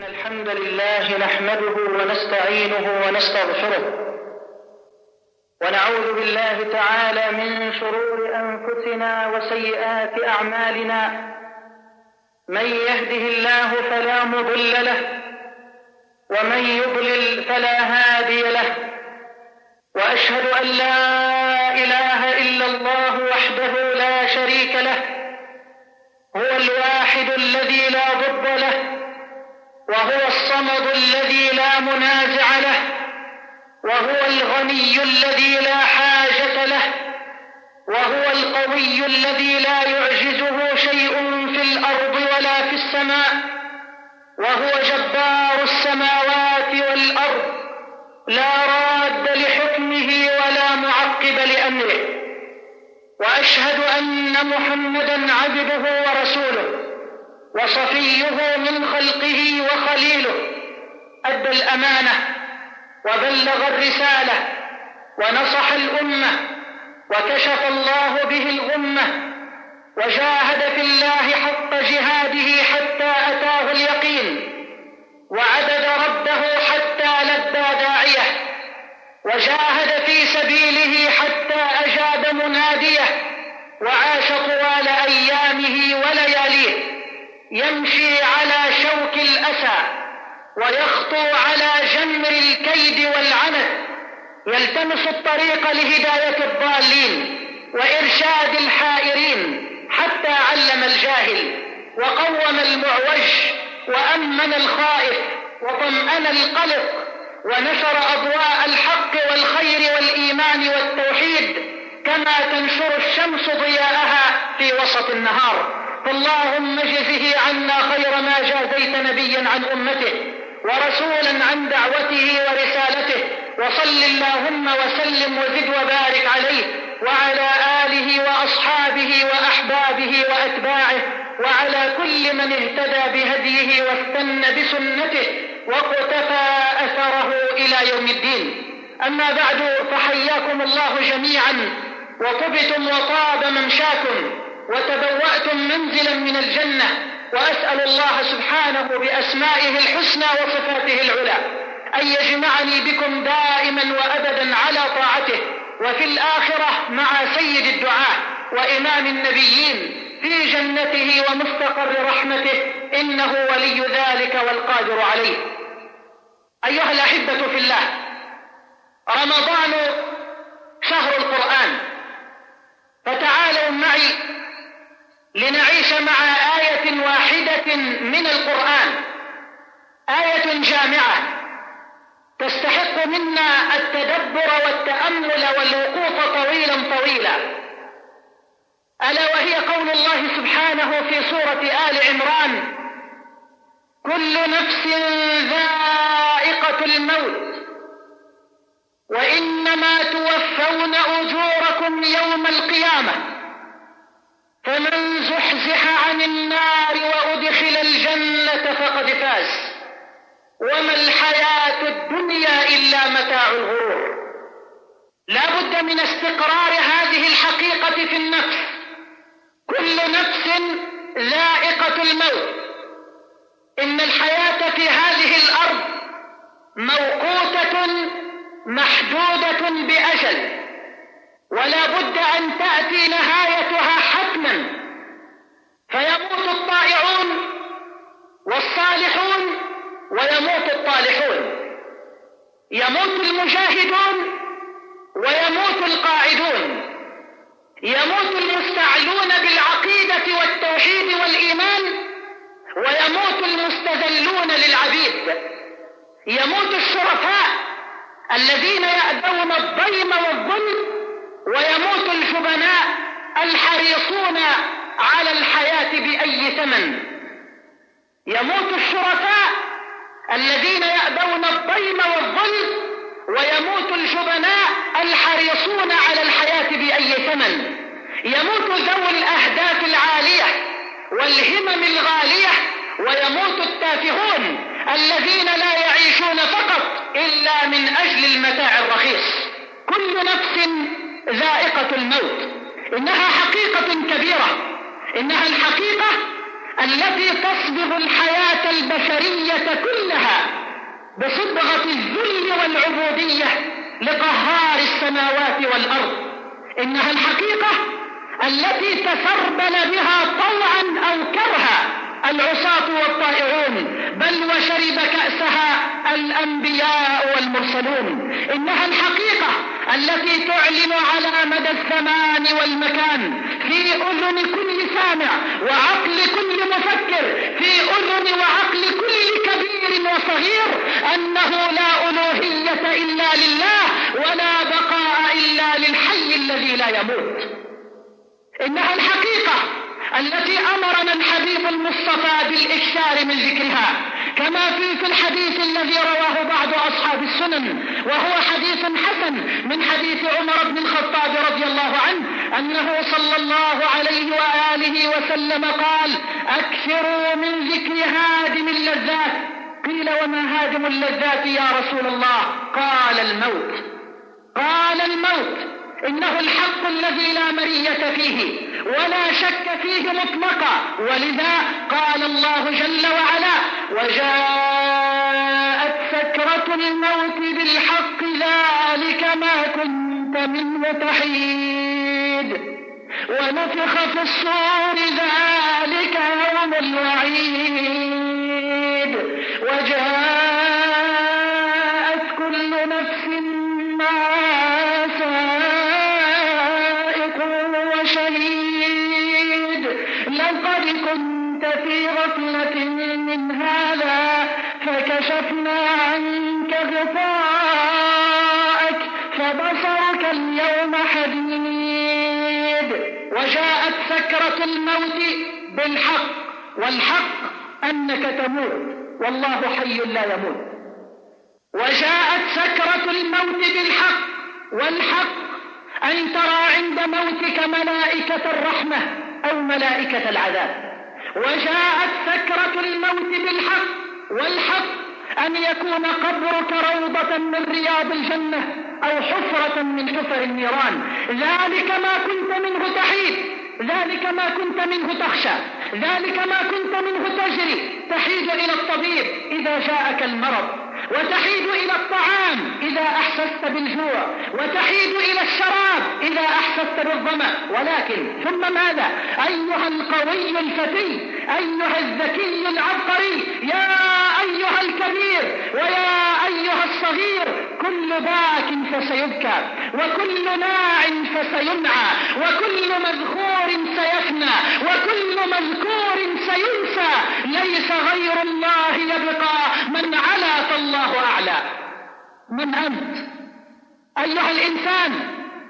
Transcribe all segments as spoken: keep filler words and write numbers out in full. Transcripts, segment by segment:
الحمد لله نحمده ونستعينه ونستغفره ونعوذ بالله تعالى من شرور أنفسنا وسيئات أعمالنا. من يهده الله فلا مضل له ومن يضلل فلا هادي له، وأشهد أن لا إله إلا الله وحده لا شريك له، هو الواحد الذي لا ضد له، وهو الصمد الذي لا منازع له، وهو الغني الذي لا حاجة له، وهو القوي الذي لا يعجزه شيء في الأرض ولا في السماء، وهو جبار السماوات والأرض، لا راد لحكمه ولا معقب لأمره. وأشهد أن محمدًا عبده ورسوله وصفيه من خلقه وخليله، أدى الأمانة وبلغ الرسالة ونصح الأمة، وكشف الله به الغمة، وجاهد في الله حق جهاده حتى أتاه اليقين، وعبد ربه حتى لبى داعيه، وجاهد في سبيله حتى أجاب مناديه، وعاش طوال أيامه ولياليه يمشي على شوك الأسى ويخطو على جمر الكيد والعنت، يلتمس الطريق لهداية الضالين وإرشاد الحائرين، حتى علم الجاهل وقوم المعوج وأمن الخائف وطمأن القلق، ونشر أضواء الحق والخير والإيمان والتوحيد كما تنشر الشمس ضياءها في وسط النهار. فاللهم اجزه عنا خير ما جازيت نبيا عن أمته ورسولا عن دعوته ورسالته، وصل اللهم وسلم وزد وبارك عليه وعلى آله وأصحابه وأحبابه وأتباعه وعلى كل من اهتدى بهديه واستنى بسنته واقتفى أثره إلى يوم الدين. أما بعد، فحياكم الله جميعا، وطبتم وطاب ممشاكم وتبوأتم منزلا من الجنة، وأسأل الله سبحانه بأسمائه الحسنى وصفاته العلى أن يجمعني بكم دائما وأبدا على طاعته، وفي الآخرة مع سيد الدعاة وإمام النبيين في جنته ومستقر رحمته، إنه ولي ذلك والقادر عليه. أيها الأحبة في الله، رمضان شهر القرآن، فتعالوا معي لنعيش مع آية واحدة من القرآن، آية جامعة تستحق منا التدبر والتأمل والوقوف طويلا طويلا، ألا وهي قول الله سبحانه في سورة آل عمران: كل نفس ذائقة الموت وإنما توفون أجوركم يوم القيامة فمن زحزح عن النار وأدخل الجنة فقد فاز وما الحياة الدنيا إلا متاع الغرور. لا بد من استقرار هذه الحقيقة في النفس. كل نفس ذائقة الموت. إن الحياة في هذه الأرض موقوتة محدودة بأجل، ولا بد أن تأتي نهايتها حتما، فيموت الطائعون والصالحون ويموت الطالحون، يموت المجاهدون ويموت القاعدون، يموت المستعلون بالعقيدة والتوحيد والإيمان ويموت المستذلون للعبيد، يموت الشرفاء الذين يأبون الضيم والظلم ويموت الجبناء الحريصون على الحياة بأي ثمن، يموت الشرفاء الذين يأبون الضيم والظلم ويموت الجبناء الحريصون على الحياة بأي ثمن، يموت ذوي الأهداف العالية والهمم الغالية ويموت التافهون الذين لا يعيشون فقط إلا من أجل المتاع الرخيص. كل نفس ذائقة الموت. إنها حقيقة كبيرة، إنها الحقيقة التي تصبغ الحياة البشرية البشرية كلها بصبغة الذل والعبودية لقهار السماوات والأرض. إنها الحقيقة التي تسربل بها طوعا أو كرها العصاة والطائعون، بل وشرب كأسها الأنبياء والمرسلون. إنها الحقيقة التي تعلن على مدى الزمان والمكان في أذن كل سامع وعقل كل مفكر، في أذن وعقل كل كبير وصغير، أنه لا ألوهية إلا لله ولا بقاء إلا للحي الذي لا يموت. إنها الحقيقة التي أمرنا الحبيب المصطفى بالإكثار من ذكرها، كما في في الحديث الذي رواه بعض أصحاب السنن، وهو حديث حسن من حديث عمر بن الخطاب رضي الله عنه، أنه صلى الله عليه وآله وسلم قال: أكثروا من ذكر هادم اللذات. قيل: وما هادم اللذات يا رسول الله؟ قال: الموت. قال: الموت إنه الحق الذي لا مرية فيه ولا شك فيه مطلقا، ولذا قال الله جل وعلا: وجاءت سكرة الموت بالحق ذلك ما كنت منه تحيد، ونفخ في الصور ذلك يوم الوعيد، وجاءت كل نفس ما في غفلة من هذا فكشفنا عنك غطاءك فبصرك اليوم حديد. وجاءت سكرة الموت بالحق، والحق أنك تموت والله حي لا يموت. وجاءت سكرة الموت بالحق، والحق أن ترى عند موتك ملائكة الرحمة أو ملائكة العذاب. وجاءت سكرة الموت بالحق، والحق أن يكون قبرك روضة من رياض الجنة أو حفرة من حفر النيران. ذلك ما كنت منه تحيد، ذلك ما كنت منه تخشى، ذلك ما كنت منه تجري. تحيد إلى الطبيب إذا جاءك المرض، وتحيد إلى الطعام إذا أحسست بالجوع، وتحيد إلى الشراب إذا أحسست بالظمأ. ولكن ثم ماذا؟ أيها القوي الفتي، أيها الذكي العبقري، يا أيها الكبير ويا أيها الصغير، كل باك فسيبكى، وكل ناع فسينعى، وكل مذكور سيفنى، وكل مذكور سينسى. ليس غير الله يبقى، من علا فالله أعلى. من أنت أيها الإنسان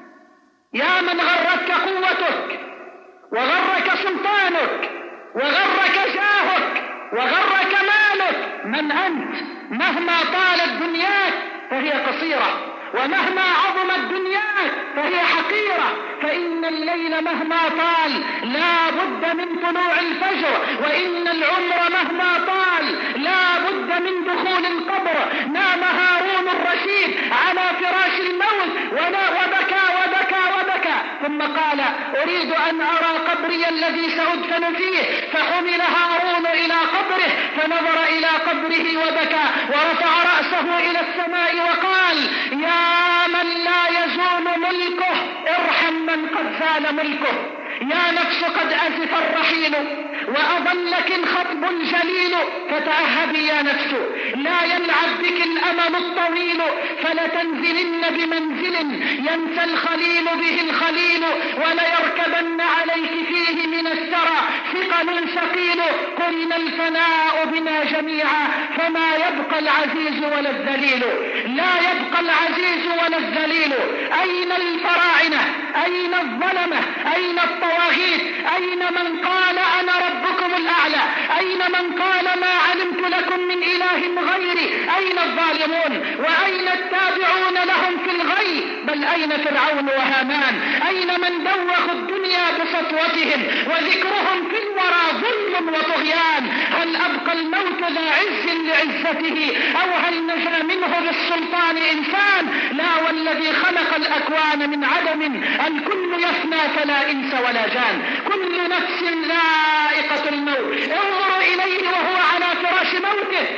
يا من غرتك قوتك وغرك سلطانك وغرك جاهك وغرك مالك؟ من أنت؟ مهما طالت دنياك فهي قصيرة، ومهما عظمت دنياك فهي حقيرة، فإن الليل مهما طال لا بد من طلوع الفجر، وإن العمر مهما طال لا بد من دخول القبر. نام هارون الرشيد على فراش الموت وبكى وبكى وبكى، ثم قال: أريد أن أرى قبري الذي سأدفن فيه. فحمل هارون إلى قبره، فنظر إلى قبره وبكى، ورفع رأسه إلى السماء وقال: يا من لا يزول ملكه ارحم من قد زال ملكه. يا نفس قد أزف الرحيل وأظلك الخطب الجليل، فتأهبي يا نفس لا يلعب بك الأمل الطويل، فلتنزلن بمنزل ينسى الخليل به الخليل، وليركبن عليك فيه من السرى ثقل ثقيل. قلنا الفناء بنا جميعا فما يبقى العزيز ولا الذليل، لا يبقى العزيز ولا الذليل. أين الفراعنة؟ أين الظلمة؟ أين الطواغيت؟ أين من قال أنا ربكم الأعلى؟ أين من قال ما علمت لكم من إله غيري؟ أين الظالمون؟ وأين التابعون لهم في الغي؟ بل أين فرعون وهامان؟ أين من دوخوا الدنيا بسطوتهم وذكرهم في الورى ظلم وطغيان؟ هل أبقى الموت ذا عز لعزته، أو هل نجا منه بالسلطان إنسان؟ لا، والذي خلق الأكوان من عدم، الكل يفنى فلا إنس ولا جان، كل نفس ذائقة الموت. انظروا إليه وهو على فراش موته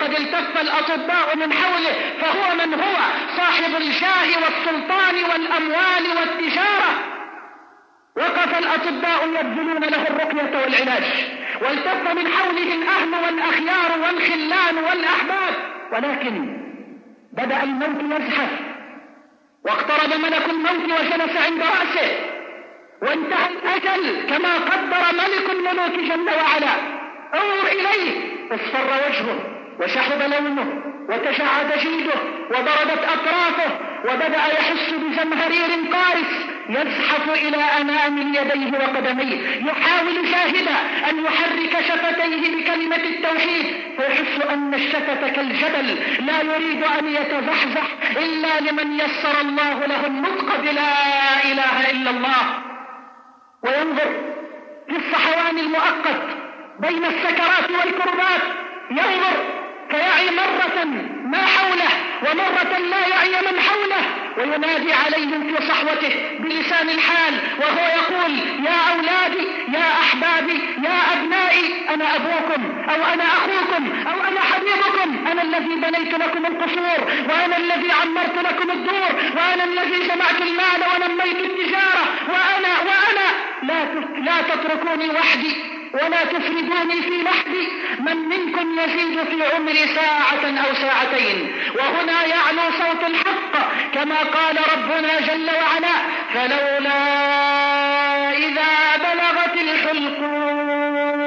وقد التف الأطباء من حوله، فهو من هو صاحب الجاه والسلطان والأموال والتجارة. وقف الأطباء يبذلون له الرقية والعلاج، والتف من حوله الأهل والأخيار والخلان والأحباب، ولكن بدأ الموت يزحف، واقترب ملك الموت وجلس عند رأسه، وانتهى الأجل كما قدر ملك الملوك جل وعلا. انظر إليه، اصفر وجهه وشحب لونه وتشعد جلده وضربت أطرافه، وبدأ يحس بزمهرير قارس يزحف إلى أمام يديه وقدميه، يحاول جاهدا أن يحرك شفتيه بكلمة التوحيد، فيحس أن الشفة كالجبل لا يريد أن يتزحزح إلا لمن يسر الله له النطق بلا إله إلا الله. وينظر في الصحوان المؤقت بين السكرات والكربات، ينظر فيعي مرة ما حوله ومرة لا يعي من حوله، وينادي عليهم في صحوته بلسان الحال وهو يقول: يا أولادي، يا أحبابي، يا أبنائي، أنا أبوكم أو أنا أخوكم أو أنا حبيبكم، أنا الذي بنيت لكم القصور، وأنا الذي عمرت لكم الدور، وأنا الذي جمعت المال ونميت التجارة، وأنا وأنا لا لا تتركوني وحدي ولا تفردوني في لحدي، من منكم يزيد في عمري ساعة أو ساعتين. وهنا يعلو صوت الحق كما قال ربنا جل وعلا: فلولا إذا بلغت الحلقوم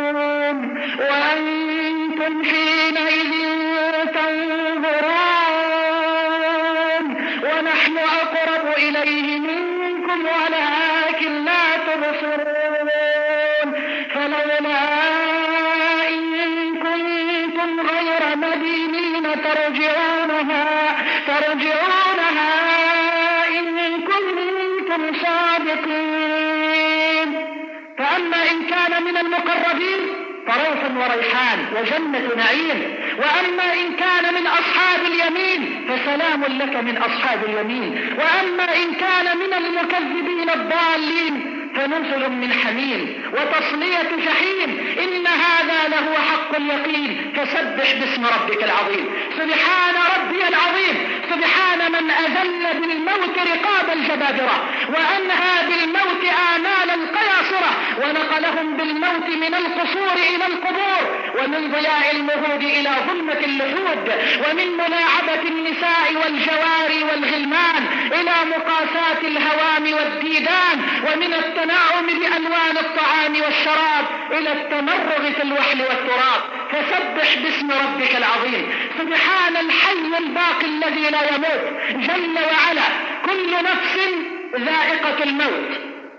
وأنتم حينئذ تنظرون ونحن أقرب إليه منكم ولكن لا تبصرون. فلولا إن كنتم غير مدينين ترجعونها ترجعونها إن كنتم صادقين. فأما إن كان من المقربين فروح وريحان وجنة نعيم، وأما إن كان من أصحاب اليمين فسلام لك من أصحاب اليمين، وأما إن كان من المكذبين الضالين فنزل من حميم وتصلية جحيم. إن هذا لهو حق اليقين، فسبح باسم ربك العظيم. سبحان ربي العظيم، سبحان من أذل بالموت رقاب الجبابرة، وأنهى بالموت آمال القياصرة، ونقلهم بالموت من القصور إلى القبور، ومن ضياء المهود إلى ظلمة اللحود، ومن ملاعبة النساء والجواري والغلمان إلى مقاسات الهوام والديدان، ومن التناعم بألوان الطعام والشراب إلى التمرغ في الوحل والتراب. فسبح باسم ربك العظيم. سبحان الحي الباقي الذي لا يموت جل وعلا. كل نفس ذائقة الموت،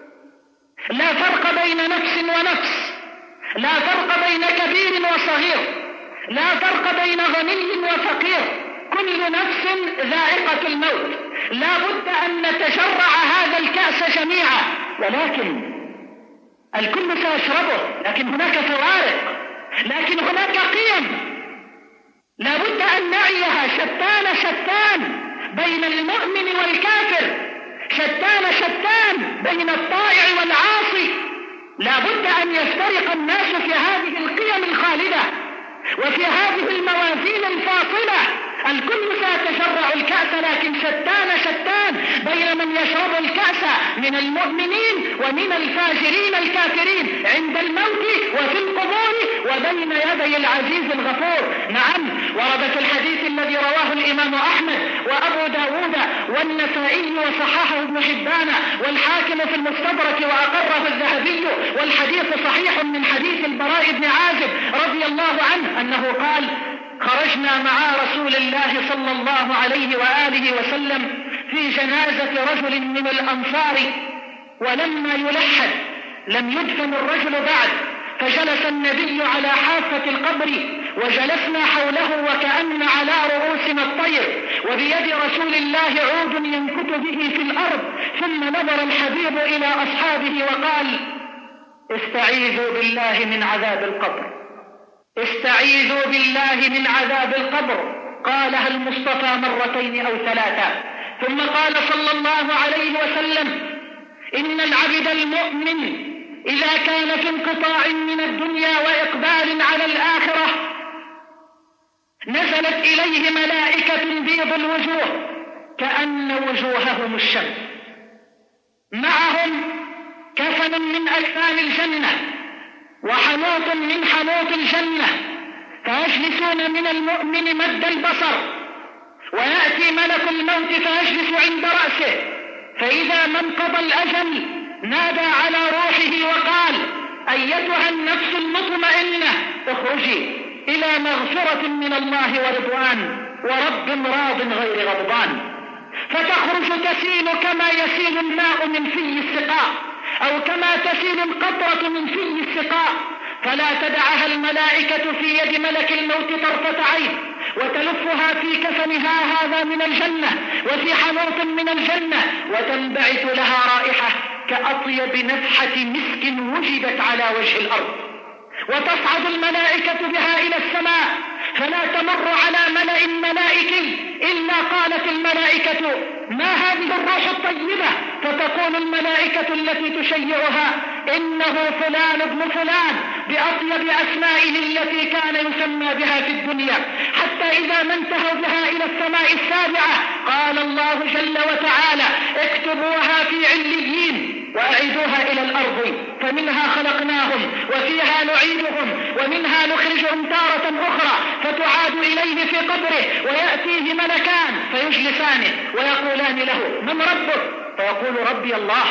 لا فرق بين نفس ونفس، لا فرق بين كبير وصغير، لا فرق بين غني وفقير، كل نفس ذائقة الموت. لا بد أن نتجرع هذا الكأس جميعا، ولكن الكل سيشربه، لكن هناك فوارق، لكن هناك قيم لا بد أن نعيها. شتان شتان بين المؤمن والكافر، شتان شتان بين الطائع والعاصي. لا بد أن يفترق الناس في هذه القيم الخالدة وفي هذه الموازين الفاصلة. الكل سيتجرع الكأس، لكن شتان شتان بين من يشرب الكأس من المؤمنين ومن الفاجرين الكافرين عند الموت وفي القبور وبين يدي العزيز الغفور. نعم، ورد في الحديث الذي رواه الإمام أحمد وأبو داود والنسائي وصححه ابن حبان والحاكم في المستدرك وأقره الذهبي، والحديث صحيح من حديث البراء بن عازب رضي الله عنه أنه قال: خرجنا مع رسول الله صلى الله عليه وآله وسلم في جنازة رجل من الأنصار، ولما يلحد لم يدفن الرجل بعد، فجلس النبي على حافة القبر وجلسنا حوله وكأن على رؤوسنا الطير، وبيد رسول الله عود ينكت به في الأرض. ثم نظر الحبيب إلى أصحابه وقال: استعيذوا بالله من عذاب القبر، استعيذوا بالله من عذاب القبر. قالها المصطفى مرتين أو ثلاثة. ثم قال صلى الله عليه وسلم: إن العبد المؤمن إذا كان في انقطاع من الدنيا وإقبال على الآخرة نزلت إليه ملائكة بيض الوجوه كأن وجوههم الشمس، معهم كفن من أكفان الجنة وحنوط من حنوط الجنة، فيجلسون من المؤمن مد البصر، ويأتي ملك الموت فيجلس عند رأسه، فإذا ما انقضى الأجل نادى على روحه وقال: أيتها النفس المطمئنة اخرجي إلى مغفرة من الله ورضوان ورب راض غير غضبان. فتخرج تسيل كما يسيل الماء من في السقاء، أو كما تسيل القطرة من في السقاء، فلا تدعها الملائكة في يد ملك الموت طرفة عين، وتلفها في كفنها هذا من الجنة وفي حنوط من الجنة، وتنبعث لها رائحة كأطيب نفحة مسك وجدت على وجه الأرض، وتصعد الملائكة بها إلى السماء، فلا تمر على ملأ ملائكي إلا قالت الملائكة: ما هذه الروح الطيبة؟ فتقول الملائكة التي تشيعها: إنه فلان ابن فلان، بأطيب أسمائه التي كان يسمى بها في الدنيا، حتى إذا ما انتهوا بها إلى السماء السابعة قال الله جل وتعالى: اكتبوها في عليين وأعيدوها إلى الأرض، فمنها خلقناهم وفيها نعيدهم ومنها نخرجهم تارة أخرى، فتعاد إليه في قبره، ويأتيه ملكان فيجلسانه ويقولان له: من ربك؟ فيقول: ربي الله.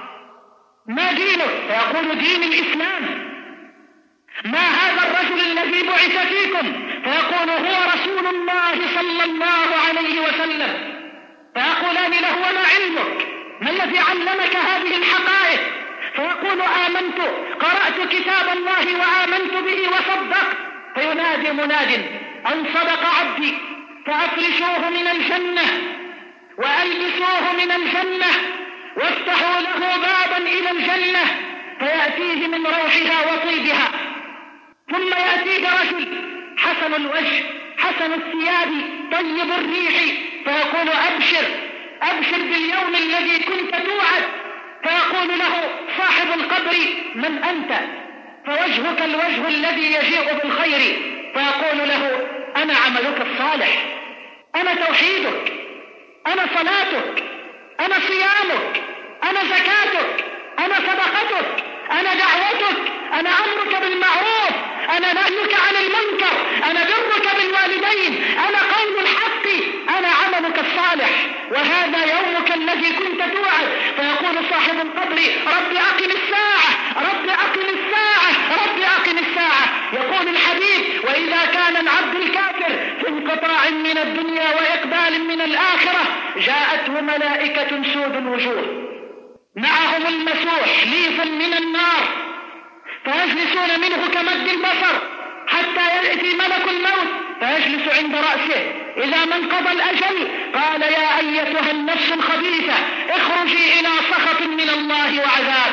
ما دينك؟ فيقول: دين الإسلام. ما هذا الرجل الذي بعث فيكم؟ فيقول: هو رسول الله صلى الله عليه وسلم. فيقولان له: وما علمك؟ ما الذي علمك هذه الحقائق؟ فيقول: آمنت، قرأت كتاب الله وآمنت به وصدقت. فينادي مناد: أن صدق عبدي، فأفرشوه من الجنة وألبسوه من الجنة وافتحوا له بابا إلى الجنة، فيأتيه من روحها وطيبها. ثم يأتيه رجل حسن الوجه حسن الثياب طيب الريح، فيقول: أبشر أبشر باليوم الذي كنت توعد. فيقول له صاحب القبر: من أنت؟ فوجهك الوجه الذي يجيء بالخير. فيقول له: أنا عملك الصالح، أنا توحيدك، أنا صلاتك، أنا صيامك، أنا زكاتك، أنا صدقتك، أنا دعوتك، أنا أمرك بالمعروف، أنا نهيك عن المنكر، أنا برك بالوالدين، أنا قول الحق، أنا عملك الصالح، وهذا يومك الذي كنت توعد. فيقول صاحب القبر: رب أقم الساعة، رب أقم الساعة، رب أقم الساعة. يقول الحبيب: وإذا كان العبد الكافر في انقطاع من الدنيا وإقبال من الآخرة جاءته ملائكة سود الوجوه معهم المسوح ليف من النار، فيجلسون منه كمد البصر حتى يأتي ملك الموت فيجلس عند رأسه. إذا ما انقضى الأجل قال: يا أيتها النفس الخبيثة اخرجي إلى سخط من الله وعذاب،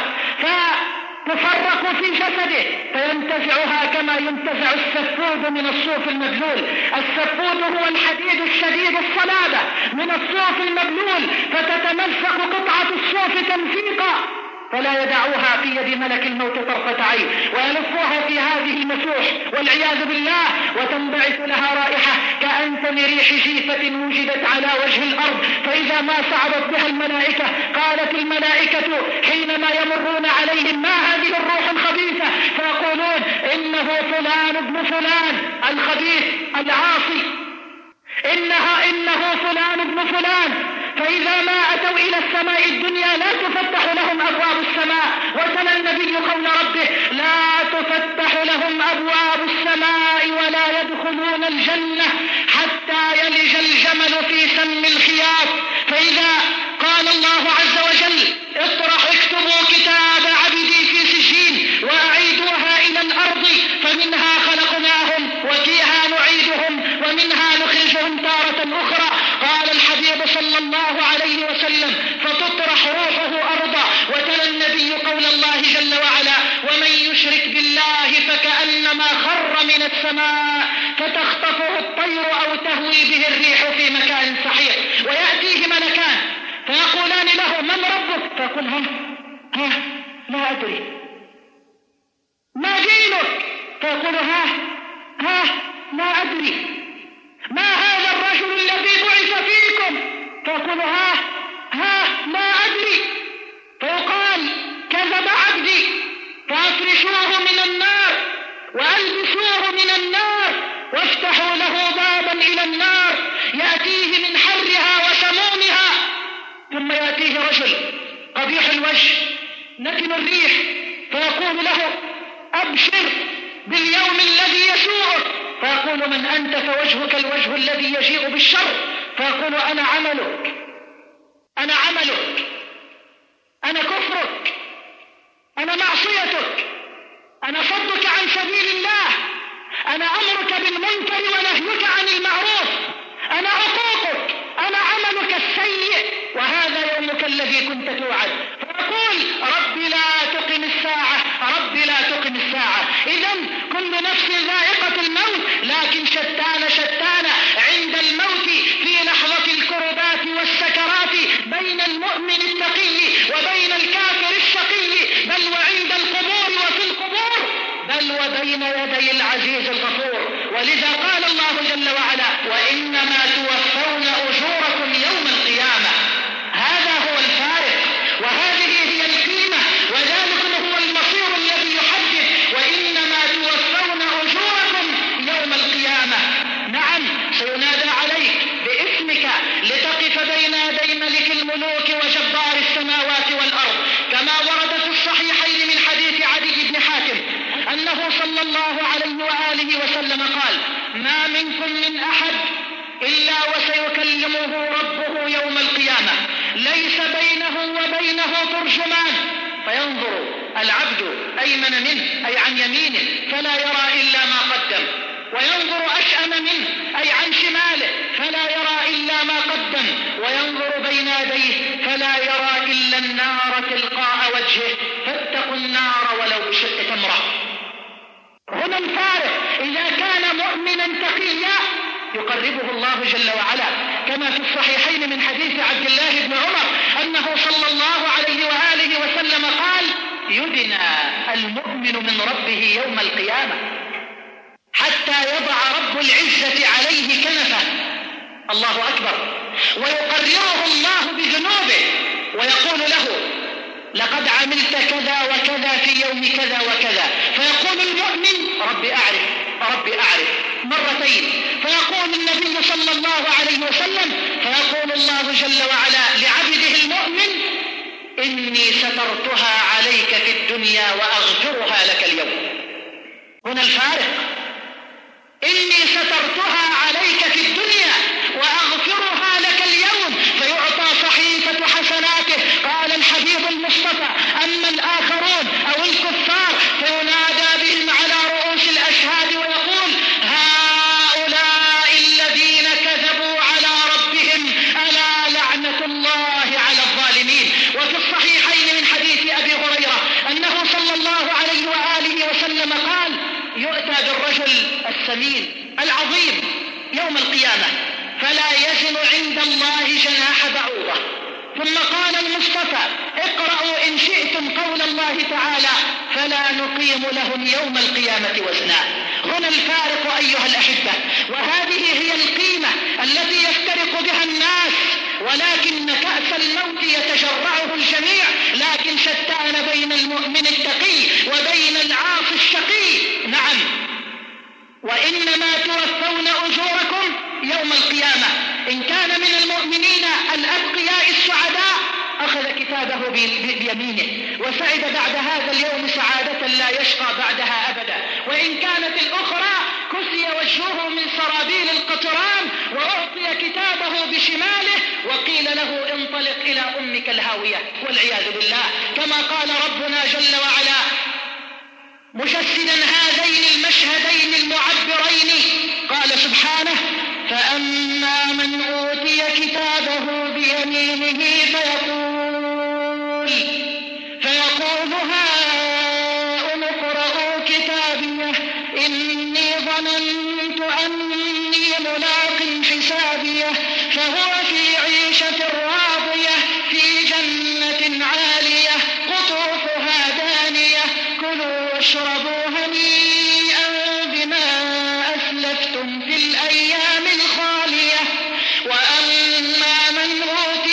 فتفرق في جسده فينتزعها كما ينتزع السفود من الصوف المبلول. السفود هو الحديد الشديد الصلابة من الصوف المبلول، فتتمزق قطعة الصوف تنفيقا، فلا يدعوها في يد ملك الموت طرفة عين، ويلفوها في هذه المسوح والعياذ بالله، وتنبعث لها رائحة كأنتن ريح جيفة وجدت على وجه الأرض. فإذا ما صعدت بها الملائكة قالت الملائكة حينما يمرون عليهم: ما هذه الروح الخبيثة؟ فيقولون: إنه فلان ابن فلان الخبيث العاصي، إنها إنه فلان ابن فلان. فإذا ما أتوا إلى السماء الدنيا لا تفتح لهم أبواب السماء، وتلا النبي قول ربه: لا تفتح لهم أبواب السماء ولا يدخلون الجنة حتى يلج الجمل في سم الخياط. فإذا قال الله عز وجل: اطرح اكتبوا كتاب عبدي في سجين وأعيدوها إلى الأرض، فمنها خلقناهم وفيها نعيدهم ومنها نخرجهم تارة أخرى. قال الحبيب صلى الله عليه وسلم: فتطرح روحه أرضا. وتلا النبي قول الله جل وعلا: ومن يشرك بالله فكأنما خر من السماء فتخطفه الطير أو تهوي به الريح في مكان سحيق. ويأتيه ملكان فيقولان له: من ربك؟ فيقول: ها ها لا أدري. ما دينك؟ فيقول: ها ها لا أدري. فيقول ها ها لا أدري، فيقال كذب عبدي، فافرشوه من النار وألبسوه من النار وافتحوا له بابا إلى النار يأتيه من حرها وسمومها. ثم يأتيه رجل قبيح الوجه نتن الريح فيقول له أبشر باليوم الذي يسوءك، فيقول من أنت؟ فوجهك الوجه الذي يجيء بالشر، فيقول أنا عملك، أنا عملك، أنا كفرك، أنا معصيتك، أنا صدك عن سبيل الله، أنا أمرك بالمنكر ونهيك عن المعروف، أنا عقوقك، أنا عملك السيء، وهذا يومك الذي كنت توعد. فيقول رب لا تقم الساعة، رب لا تقم الساعة. إذن كل نفس ذائقة الموت، لكن شتان شتان عند الموت في لحظة الكربات والسكرات بين المؤمن التقي وبين الكافر الشقي، بل وعند القبور وفي القبور، بل وبين يدي العزيز الغفور. ولذا قال الله جل وعلا وإنما توفون أجوركم يوم القيامة. هذا هو الفارق، وهذه هي القيمة، وذلك هو المصير الذي يحدد وإنما توفون أجوركم يوم القيامة. نعم سينادى عليك باسمك لتقف بين يدي ملك الملوك وجبار السماوات والأرض، كما ورد في الصحيحين من حديث عدي بن حاتم أنه صلى الله عليه وآله وسلم قال ما منكم من أحد إلا وسيكلمه ربه يوم القيامة ليس بينه وبينه ترجمان، فينظر العبد أيمن منه أي عن يمينه فلا يرى إلا ما قدم، وينظر أشأم منه أي عن شماله فلا يرى إلا ما قدم، وينظر بين يديه فلا يرى إلا النار تلقاء وجهه، فاتقوا النار ولو بشق تمرة. هنا الفارق، إذا كان مؤمنا تقيا يقربه الله جل وعلا، كما في الصحيحين من حديث عبد الله بن عمر أنه صلى الله عليه وآله وسلم قال يدنى المؤمن من ربه يوم القيامة حتى يضع رب العزة عليه كنفه، الله أكبر، ويقرره الله بذنوبه ويقول له لقد عملت كذا وكذا في يوم كذا وكذا، فيقول المؤمن ربي أعرف ربي أعرف مرتين، فيقول النبي صلى الله عليه وسلم فيقول الله جل وعلا لعبده المؤمن إني سترتها عليك في الدنيا وأغفرها لك اليوم. هنا الفارق، إني سترتها عليك في الدنيا وأغفرها لك اليوم، فيعطى صحيفة حسناته. قال الحبيب المصطفى أما الآخرون أو الكفار فينادى بهم على رؤوس الأشهاد ويقول هؤلاء الذين كذبوا على ربهم ألا لعنة الله على الظالمين. وفي الصحيحين من حديث أبي هريرة أنه صلى الله عليه وآله وسلم قال يؤتى بالرجل السمين العظيم يوم القيامة فلا يزن عند الله جناح بعوضة. ثم قال المصطفى اقرأوا إن شئتم قول الله تعالى فلا نقيم لهم يوم القيامة وزنا. هنا الفارق أيها الأحبة، وهذه هي القيمة التي يفترق بها الناس، ولكن كأس الموت يتجرعه الجميع، لكن شتان بين المؤمن التقي وبين العاصي الشقي. نعم وإنما توفون أجوركم يوم القيامة. إن كان من المؤمنين الأتقياء السعداء أخذ كتابه بيمينه وسعد بعد هذا اليوم سعادة لا يشقى بعدها أبدا، وإن كانت الأخرى كسي وجهه من سرابيل القطران وأعطي كتابه بشماله وقيل له انطلق إلى أمك الهاوية والعياذ بالله، كما قال ربنا جل وعلا مجسدا هذين المشهدين المعبرين قال سبحانه فأما من أوتي كتابه بيمينه فيقول فيقول هاؤم اقرءوا كتابيه إني ظننت أني ملاق حسابيه فهو في عيشة راضية في جنة عالية قطوفها دانية كلوا واشربوا هنيئا بما أسلفتم في الأيام الخالية وأما من أوتي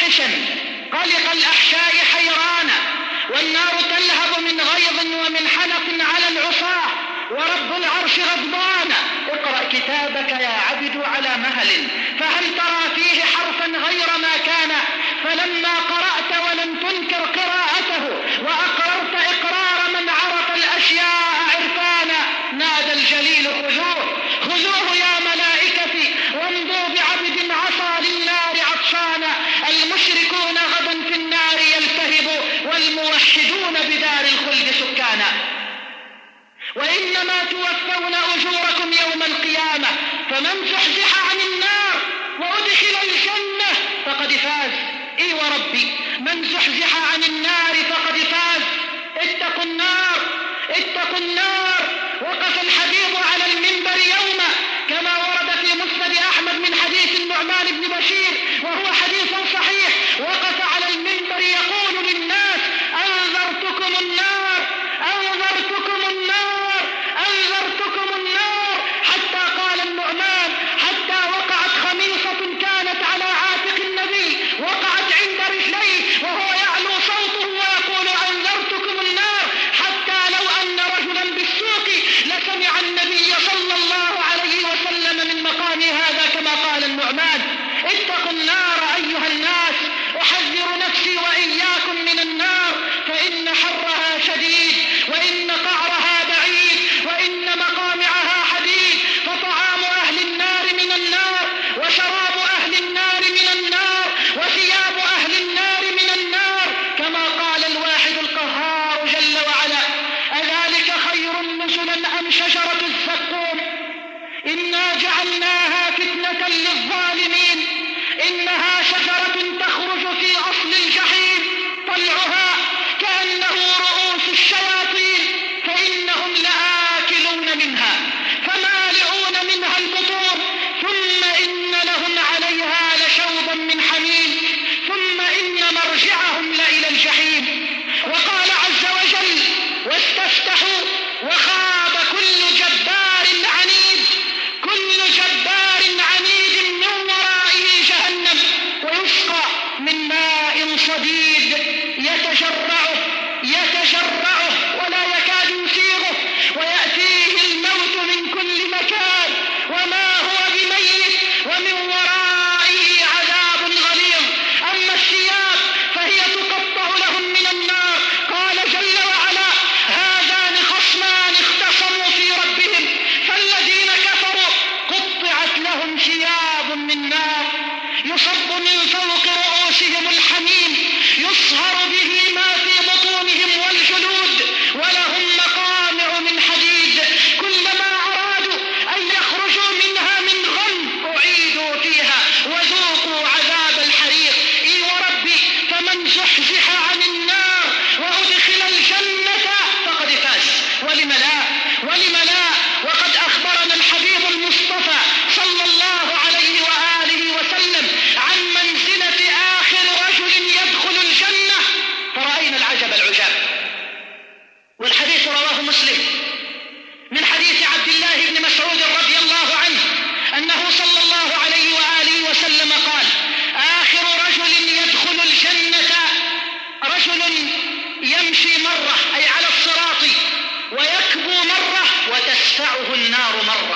موحشا قلق الأحشاء حيرانا، والنار تلهب من غيظ ومن حنق على العصاة، ورب العرش غضبان. اقرأ كتابك يا عبد على مهل، فهل ترى فيه حرفا غير ما كان؟ فلما قرأت ولم تنكر قراءته وأقررت إقرار من عرف الأشياء عرفانا، نادى الجليل خذوه خذوه يا ملائكتي وامضوا بعبد عصى للنار عطشانا. المشركون غدا في النار يلتهبوا، والموحدون بدار الخلد سكانا. وإنما توفون أجوركم يوم القيامة، فمن زحزح عن النار وأدخل الجنة فقد فاز. إي وربي، من زحزح عن النار فقد فاز. اتقوا النار اتقوا النار. وقف الحبيب على المنبر يوما كما ورد في مسند أحمد من حديث النعمان بن بشير، وهو حديث صحيح. وقف على المنبر يقول للناس: أنذرتكم النار أنذرتكم النار أنذرتكم النار. حتى قال النعمان: حتى وقعت خميصة كانت على عاتق النبي وقعت عند رجليه وهو يعلو صوته ويقول: أنذرتكم النار، حتى لو أن رجلا بالسوق لسمع النبي صلى الله عليه وسلم من مقام هذا كما قال النعمان. اتقوا النار أيها الناس، أحذر نفسي وإياكم من النار، فإن حرها شديد وإن قعرها بعيد وإن مقامعها حديد. فطعام أهل النار من النار، وشراب أهل النار من النار، وثياب أهل النار من النار، كما قال الواحد القهار جل وعلا: أذلك خير نزلا أم شجرة الزقوم؟ إنا جعلناها فتنة للظالمين، إنها شجرة تخرج في أصل الجحيم، طلعها كأنه رؤوس الشياطين، فإنهم لآكلون منها فمالئون منها البطون، ثم إن لهم عليها لشوبا من حميم، ثم إن مرجعهم لإلى الجحيم. وقال عز وجل: واستفتحوا وخاب كل جبار عنيد كل جبار عنيد من ورائه جهنم، ويسقى من ماء صديد يتجرعه يتجرعه ولا يكاد يسيغه، ويأتيه الموت من كل مكان وما هو بميت، ومن ورائه عذاب غليظ. أما الثياب فهي تقطع لهم من النار. قال جل وعلا: هذان خصمان اختصموا في ربهم فالذين كفروا قطعت لهم ثياب من نار يصب من فوق رؤوسهم الحميم يصهر به ما في بطونهم والجلود، ولهم مقامع من حديد، كلما أرادوا أن يخرجوا منها من غم أعيدوا فيها وذوقوا عذاب الحريق. إي وربي، فمن زحزح عن النار وأدخل الجنة فقد فاز. ولم لا ولم لا وقد أخبرنا الحبيب المصطفى صلى الله عليه وآله وسلم عن منزلة آخر رجل يدخل الجنة، فرأينا العجب العجاب. والحديث رواه مسلم من حديث عبد الله بن مسعود رضي الله عنه أنه صلى الله عليه وآله وسلم قال: آخر رجل يدخل الجنة رجل يمشي مرة، أي على الصراط، ويكبو مرة وتسفعه النار مرة.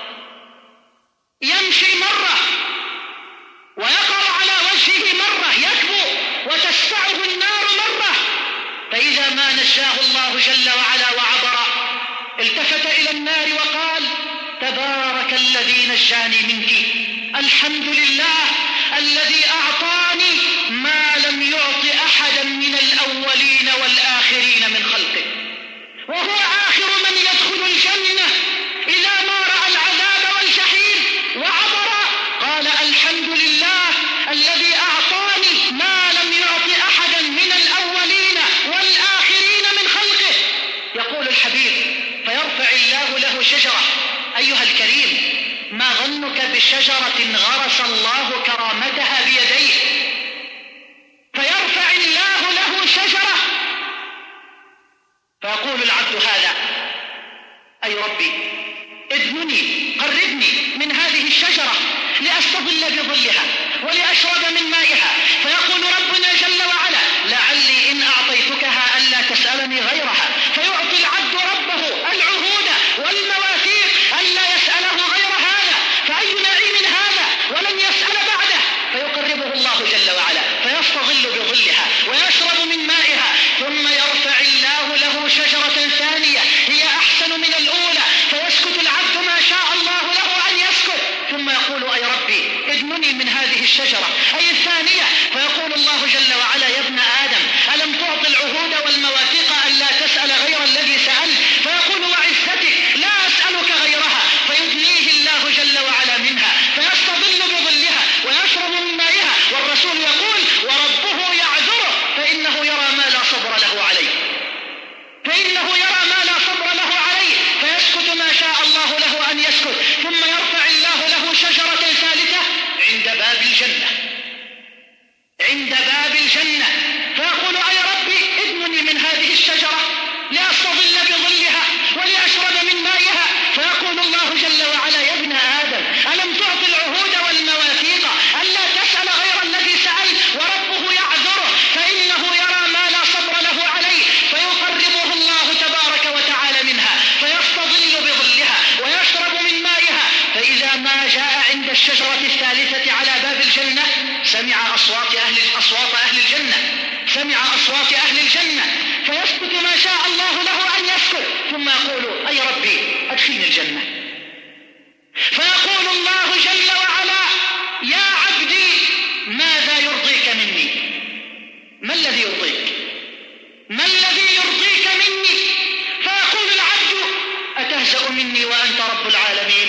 يمشي مرة ويقع على وجهه مرة، يكبو وتسفعه النار مرة، فإذا ما نجاه الله جل وعلا وعبر التفت إلى النار وقال: تبارك الذي نجاني منك، الحمد لله الذي أعطاني ما لم يعط أحدا من الأولين والآخرين من خلقه. وهو آخر من يدخل الجنة إذا ما رأى العذاب والجحيم وعبر قال: الحمد لله الذي أعطاني ما لم يعط أحدا من الأولين والآخرين من خلقه. يقول الحبيب: فيرفع الله له شجرة. أيها الكريم، ما ظنك بشجرة غرس الله كرامتها بيديه؟ فيرفع الله له شجرة، فيقول العبد: هذا أي ربي ادنني قربني من هذه الشجرة لأستظل بظلها، ولأشرب من مائها، فيقول ربنا جل وعلا: لعلي إن أعطيتكها ألا تسألني غيرها، فيعطي العبد ربه العهود والمواثيق ألا يسأله غير هذا، فأي نعيم هذا ولن يسأل بعده، فيقربه الله جل وعلا فيستظل بظلها ويشرب من مائها، ثم يرفع الله له شجرة ثانية هي أحسن من الأولى، فيسكت العبد ما شاء الله له أن يسكت، ثم يقول: أي ربي ادنني من هذه الشجرة أي الثانية، فيقول الله جل وعلا: يا ابن آدم ألم تعطي العهود والمواثيق ألا تسأل غير الذي سألت؟ فيقول: وعزتك لا أسألك غيرها، فيدنيه الله جل وعلا منها فيستظل بظلها ويشرب من مائها، والرسول يقول: وربه يعذره فإنه يرى ما لا صبر له عليه فإنه يرى ما لا صبر له عليه، فيسكت ما شاء الله له أن يسكت، ثم يرفع الله له شجرة ثالثة عند باب الجنة عند باب الجنة فيقول: أي ربي ادنني من هذه الشجرة لأستظل بظلها ولأشرب من مائها، فيقول الله جل وعلا: يا ابن آدم ألم تعطي العهود والمواثيق ألا تسأل غير الذي سأل؟ وربه يعذره فإنه يرى ما لا صبر له عليه، فيقربه الله تبارك وتعالى منها فيستظل بظلها ويشرب من مائها، فإذا ما جاء عند الشجرة الثالثة على باب الجنة سمع أصوات أهل أصوات أهل الجنة سمع أصوات أهل الجنة فيسكت ما شاء الله له أن يسكت، ثم يقول: أي ربي أدخلني الجنة، فيقول الله جل وعلا: يا عبدي ماذا يرضيك مني؟ ما الذي يرضيك؟ ما الذي يرضيك مني؟ فيقول العبد: أتهزأ مني وأنت رب العالمين؟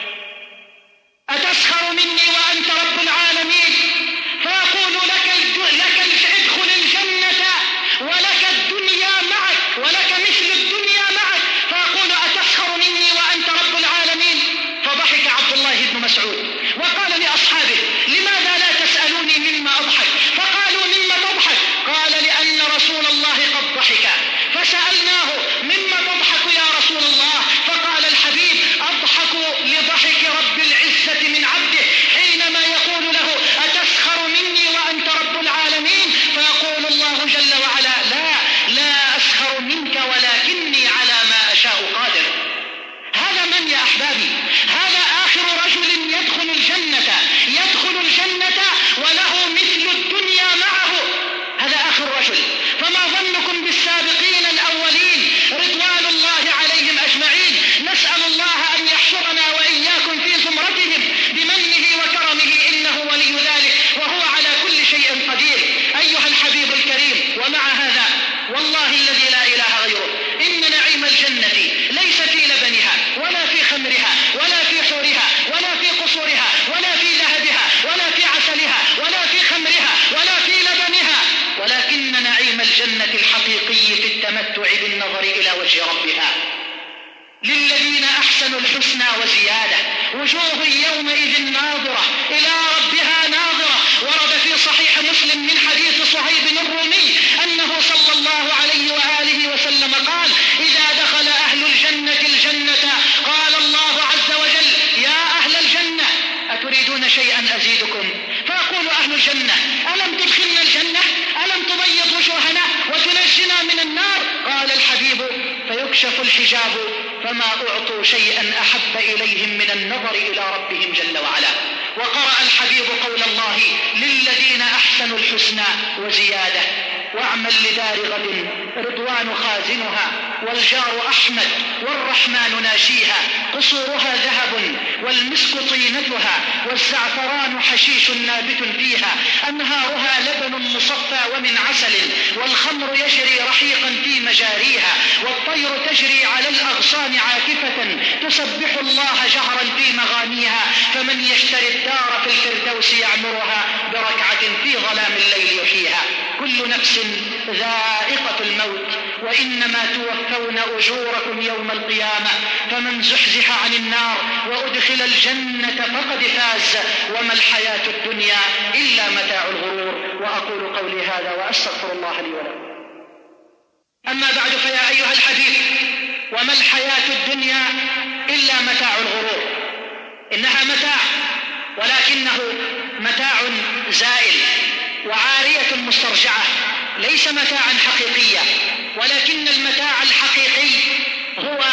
أتسخر مني وأنت رب العالمين؟ فيقول: لك لك ادخل الجنة ولك الدنيا معك ولك مثل الدنيا معك، فيقول: أتسخر مني وأنت رب العالمين؟ فضحك عبد الله بن مسعود وقال لأصحابه: لماذا لا تسألوني مما أضحك؟ فقالوا: مما تضحك؟ قال: لأن رسول الله قد ضحك. فسألناه: مما تضحك يا رسول الله؟ فقال الحبيب: أضحك لضحك رب العزة من عبده حينما يقول له: أتسخر مني وأنت رب العالمين؟ فيقول الله جل وعلا: لا لا أسخر منك ولكني على ما أشاء قادر. هذا من يا أحبابي؟ هذا آخر رجل يدخل الجنة يدخل الجنة وله مثل الدنيا معه، هذا آخر رجل. فما ظنكم بالسابقين الأولين رضوان الله عليهم أجمعين؟ نسأل الله أن يحشرنا وإياكم في زمرتهم بمنه وكرمه، إنه ولي ذلك وهو على كل شيء قدير. أيها الحبيب الكريم، ومع هذا والله الذي لا إله غيره إن نعيم الجنة ليس في لبنها ولا في خمرها ولا في حورها ولا في قصورها ولا في ذهبها ولا في عسلها ولا في خمرها ولا في لبنها، ولكن نعيم الجنة الحقيقي في التمتع بالنظر إلى وجه ربها. للذين أحسنوا الحسنى وزيادة، وجوه يومئذ ناظرة إلى ربها ناظرة. ورد في صحيح مسلم من حديث صهيب الرومي أنه صلى الله عليه وآله وسلم قال: إذا دخل أهل الجنة الجنة قال الله عز وجل: يا أهل الجنة أتريدون شيئا أزيدكم؟ فيقول أهل الجنة: ألم تدخلنا الجنة؟ ألم تبيض وجوهنا وتنجنا من النار؟ قال الحبيب: فيكشف الحجاب فما أعطوا شيئا أحب إليهم من النظر إلى ربهم جل وعلا. وقرأ الحبيب قول الله: للذين أحسنوا الحسنى وزيادة، واعمل لدار غد رضوان خازنها، والجار أحمد والرحمن ناشيها، قصورها ذهب والمسك طينتها، والزعفران حشيش نابت فيها، أنهارها لبن مصفى ومن عسل، والخمر يجري رحيقا في مجاريها، والطير تجري على الأغصان عاكفة تسبح الله جهرا في مغانيها، فمن يشتري الدار في الفردوس يعمرها بركعة في ظلام الليل يحييها. كل نفس ذائقة الموت وإنما توفون أجوركم يوم القيامة، فمن زحزح عن النار وأدخل الجنة فقد فاز، وما الحياة الدنيا إلا متاع الغرور. وأقول قولي هذا وأستغفر الله لي ولكم. أما بعد، فيا أيها الحبيب، وما الحياة الدنيا إلا متاع الغرور. إنها متاع، ولكنه متاع زائل وعارية مسترجعة، ليس متاعا حقيقيا، ولكن المتاع الحقيقي هو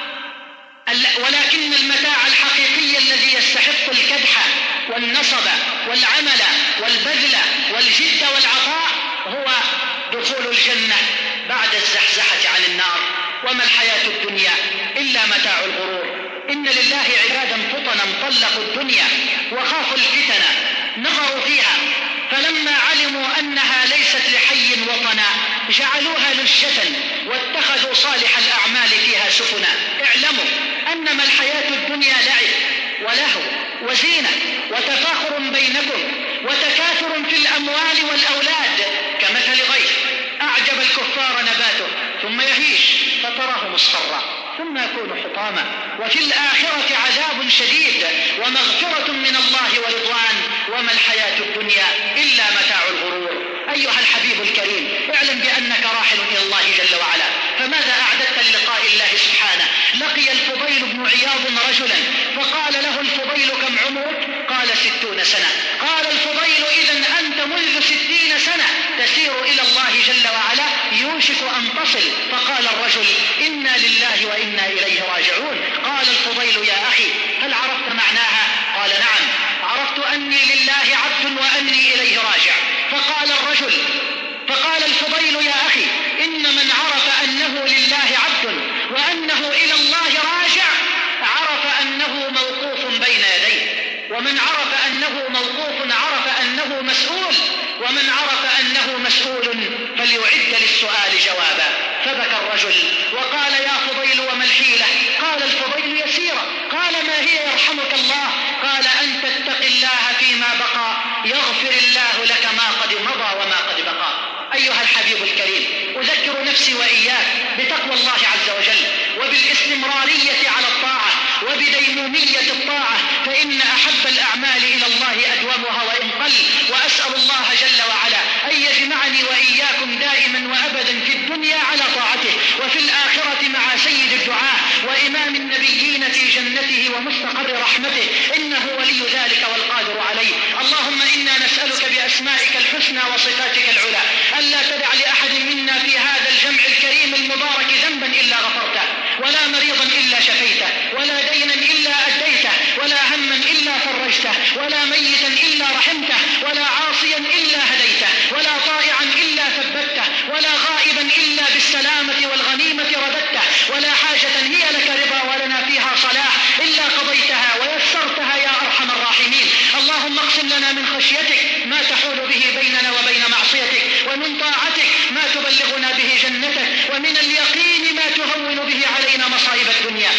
ولكن المتاع الحقيقي الذي يستحق الكدح والنصب والعمل والبذل والجد والعطاء هو دخول الجنة بعد الزحزحة عن النار. وما الحياة الدنيا إلا متاع الغرور. إن لله عبادا فطنا طلقوا الدنيا وخافوا الفتن نظروا فيها، فلما علموا أنها ليست لحي وطنا جعلوها لجة واتخذوا صالح الأعمال فيها سفنا. اعلموا أنما الحياة الدنيا لعب ولهو وزينة وتفاخر بينكم وتكاثر في الأموال والأولاد كمثل غيث أعجب الكفار نباته ثم يهيج فتراه مصفرا ثم يكون حطاما، وفي الآخرة عذاب شديد ومغفرة من الله ورضوان. وما الحياة الدنيا إلا متاع الغرور. أيها الحبيب الكريم، اعلم بأنك راحل إلى الله جل وعلا، فماذا أعددت للقاء الله سبحانه؟ لقي الفضيل بن عياض رجلا فقال له الفضيل كم عمرك؟ قال ستون سنة. قال الفضيل إذن أنت منذ ستين سنة تسير إلى الله جل وعلا، يوشك أن تصل. فقال الرجل إنا لله وإنا إليه راجعون. قال الفضيل يا أخي هل عرفت معناها؟ قال نعم، عرفت أني لله عبد وأني إليه راجع. فقال الرجل فقال الفضيل يا أخي إن من عرف أنه لله عبد وأنه إلى الله راجع عرف أنه موقوف بين يديه، ومن عرف أنه موقوف عرف أنه مسؤول، ومن عرف أنه مسؤول فليعد للسؤال جوابا. فبكى الرجل وقال يا فضيل وما الحيلة؟ قال الفضيل يسيرة. قال ما هي يرحمك الله؟ قال أن تتق الله فيما بقى يغفر الله لك ما قد مضى وما قد بقى. أيها الحبيب الكريم، أذكر نفسي وإياك بتقوى الله عز وجل وبالاستمرارية على الطاعة وبديمومية الطاعة، فإن أحب الأعمال إلى الله أدومها وإن قل. وأسأل الله جل وعلا أن يجمعني وإياكم دائما وأبدا في الدنيا على طاعته وفي الآخرة مع سيد الدعاء وإمام النبيين في جنته ومستقر رحمته، إنه ولي ذلك والقادر عليه. اللهم إنا نسألك بأسمائك الحسنى وصفاتك العلى ألا تدع لأحد منا في هذا الجمع الكريم المبارك ذنبا إلا غفرته، ولا مريضا إلا شفيته، ولا دينا إلا أديته، ولا هما إلا فرجته، ولا ميتا إلا رحمته، ولا عاصيا إلا هديته، ولا طائعا إلا ثبته، ولا غائبا إلا بالسلامة والغنيمة رددته، ولا حاجة هي لك رضا ولنا فيها صلاح إلا قضيتها ويسرتها يا أرحم الراحمين. اللهم اقسم لنا من خشيتك ما تحول به بيننا وبين معصيتك، ومن طاعتك ما تبلغنا به جنتك، ومن اليقين ما تهون به علينا مصائب الدنيا.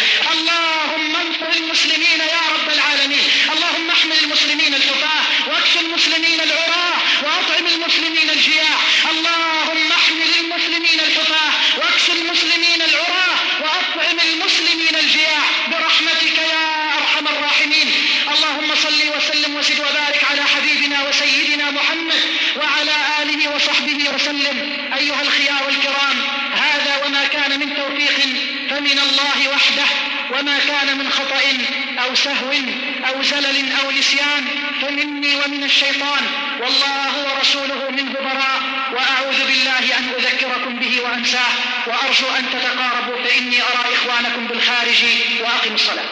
اللهم انصر المسلمين يا رب العالمين. اللهم احمل المسلمين الحفاة واكس المسلمين العراة واطعم المسلمين الجياع. اللهم احمل المسلمين الحفاة واكس المسلمين العراة واطعم المسلمين الجياع برحمتك يا ارحم الراحمين. اللهم صل وسلم وزد وبارك على حبيبنا وسيدنا محمد وعلى آله وصحبه وسلم. أيها الخيار الكرام، هذا وما كان من توفيق فمن الله وحده، وما كان من خطأ أو سهو أو زلل أو نسيان فمني ومن الشيطان، والله ورسوله منه براء. وأعوذ بالله أن أذكركم به وأنساه، وأرجو أن تتقاربوا فإني أرى إخوانكم بالخارج. وأقم الصلاة.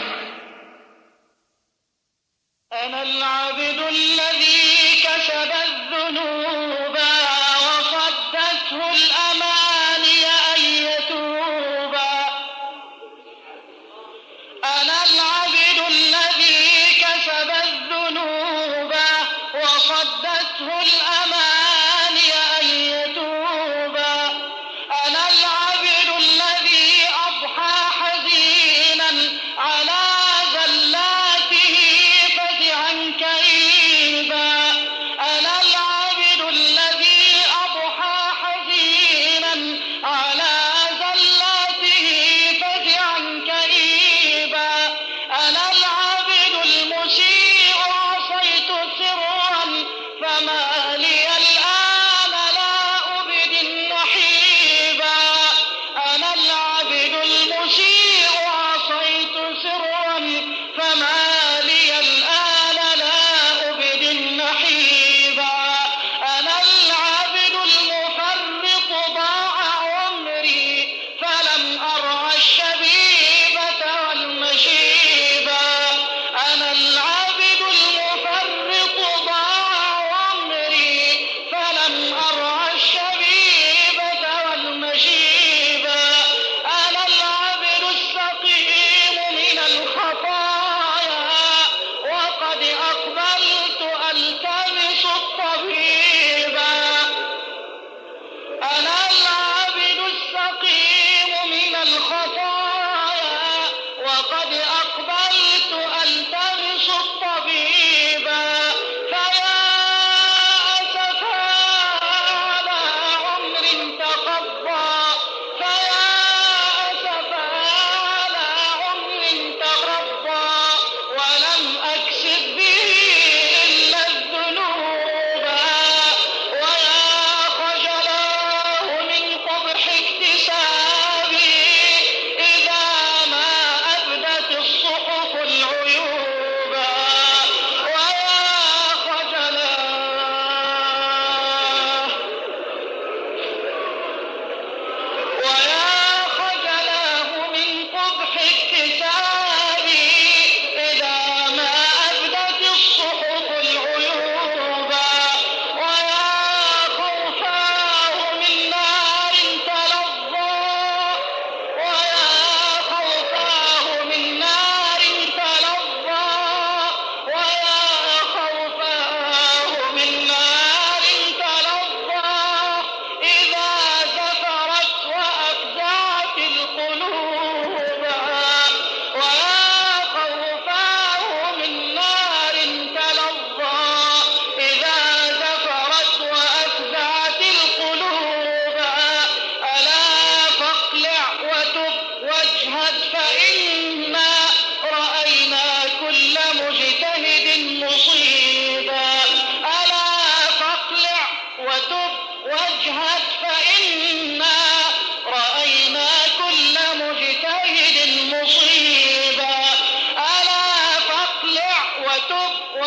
أنا العبد الذي كسب الذنوب وصدته الأماني أن يتوبا. أنا العبد الذي كسب الذنوب وصدته الأماني أن يتوبا. أنا العبد الذي أضحى حزينا على زلاته فزعا كئيبا.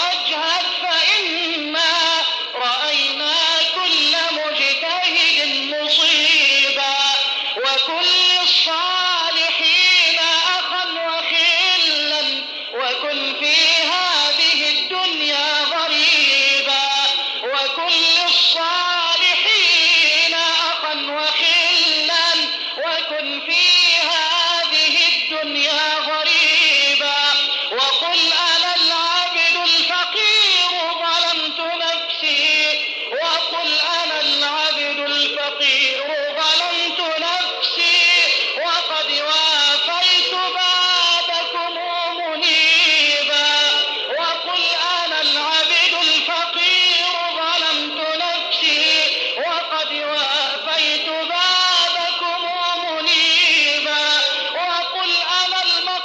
واجهد فإنا رأينا كل مجتهد مصيبا وكل الصالحين أخا وخلا وكن في هذه الدنيا غريبا وكل الصالحين أخا وخلا وكن في هذه الدنيا غريبا وقل أنا العبد الفقير ظلمت نفسي وقل أنا العبد الفقير ظلمت نفسي وقد وافيت بابكم منيبا وقل أنا العبد الفقير ظلمت نفسي وقد وافيت بابكم منيبا وقل أنا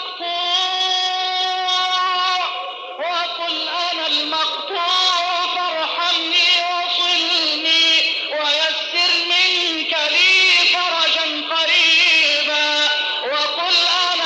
المقطوع وقل أنا المقطوع فارحمني وصلني ويسر منك لي فرجا قريبا وقل أنا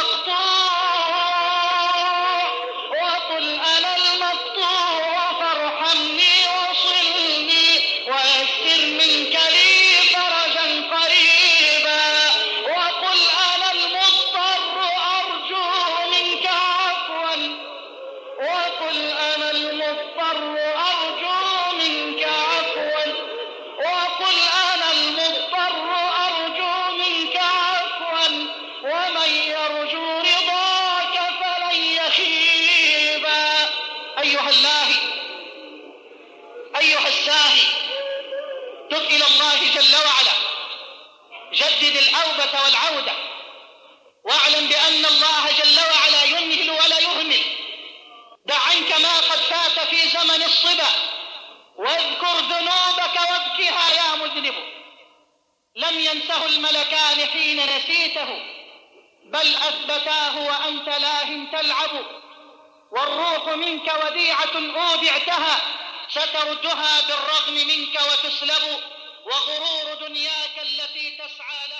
المقطوع وقل أنا المقطوع فارحمني وصلني ويسر منك لي فرجا قريبا وقل أنا المضطر أرجو منك عفوا وقل أنا المضطر أرجو منك عفوا وقل أنا المضطر أرجو منك عفوا ومن يرجو رضاك فلن يخيبا أيها اللاهي أيها الساهي تب إلى الله جل وعلا جدد الأوبة والعودة واعلم بأن الله جل وعلا يمهل ولا يهمل دع عنك ما قد فات في زمن الصبا واذكر ذنوبك وابكها يا مذنب لم ينسه الملكان حين نسيته بل أثبتاه وأنت لاه تلعب والروح منك وديعة أودعتها ستردها بالرغم منك وتسلب وغرور دنياك التي تسعى لها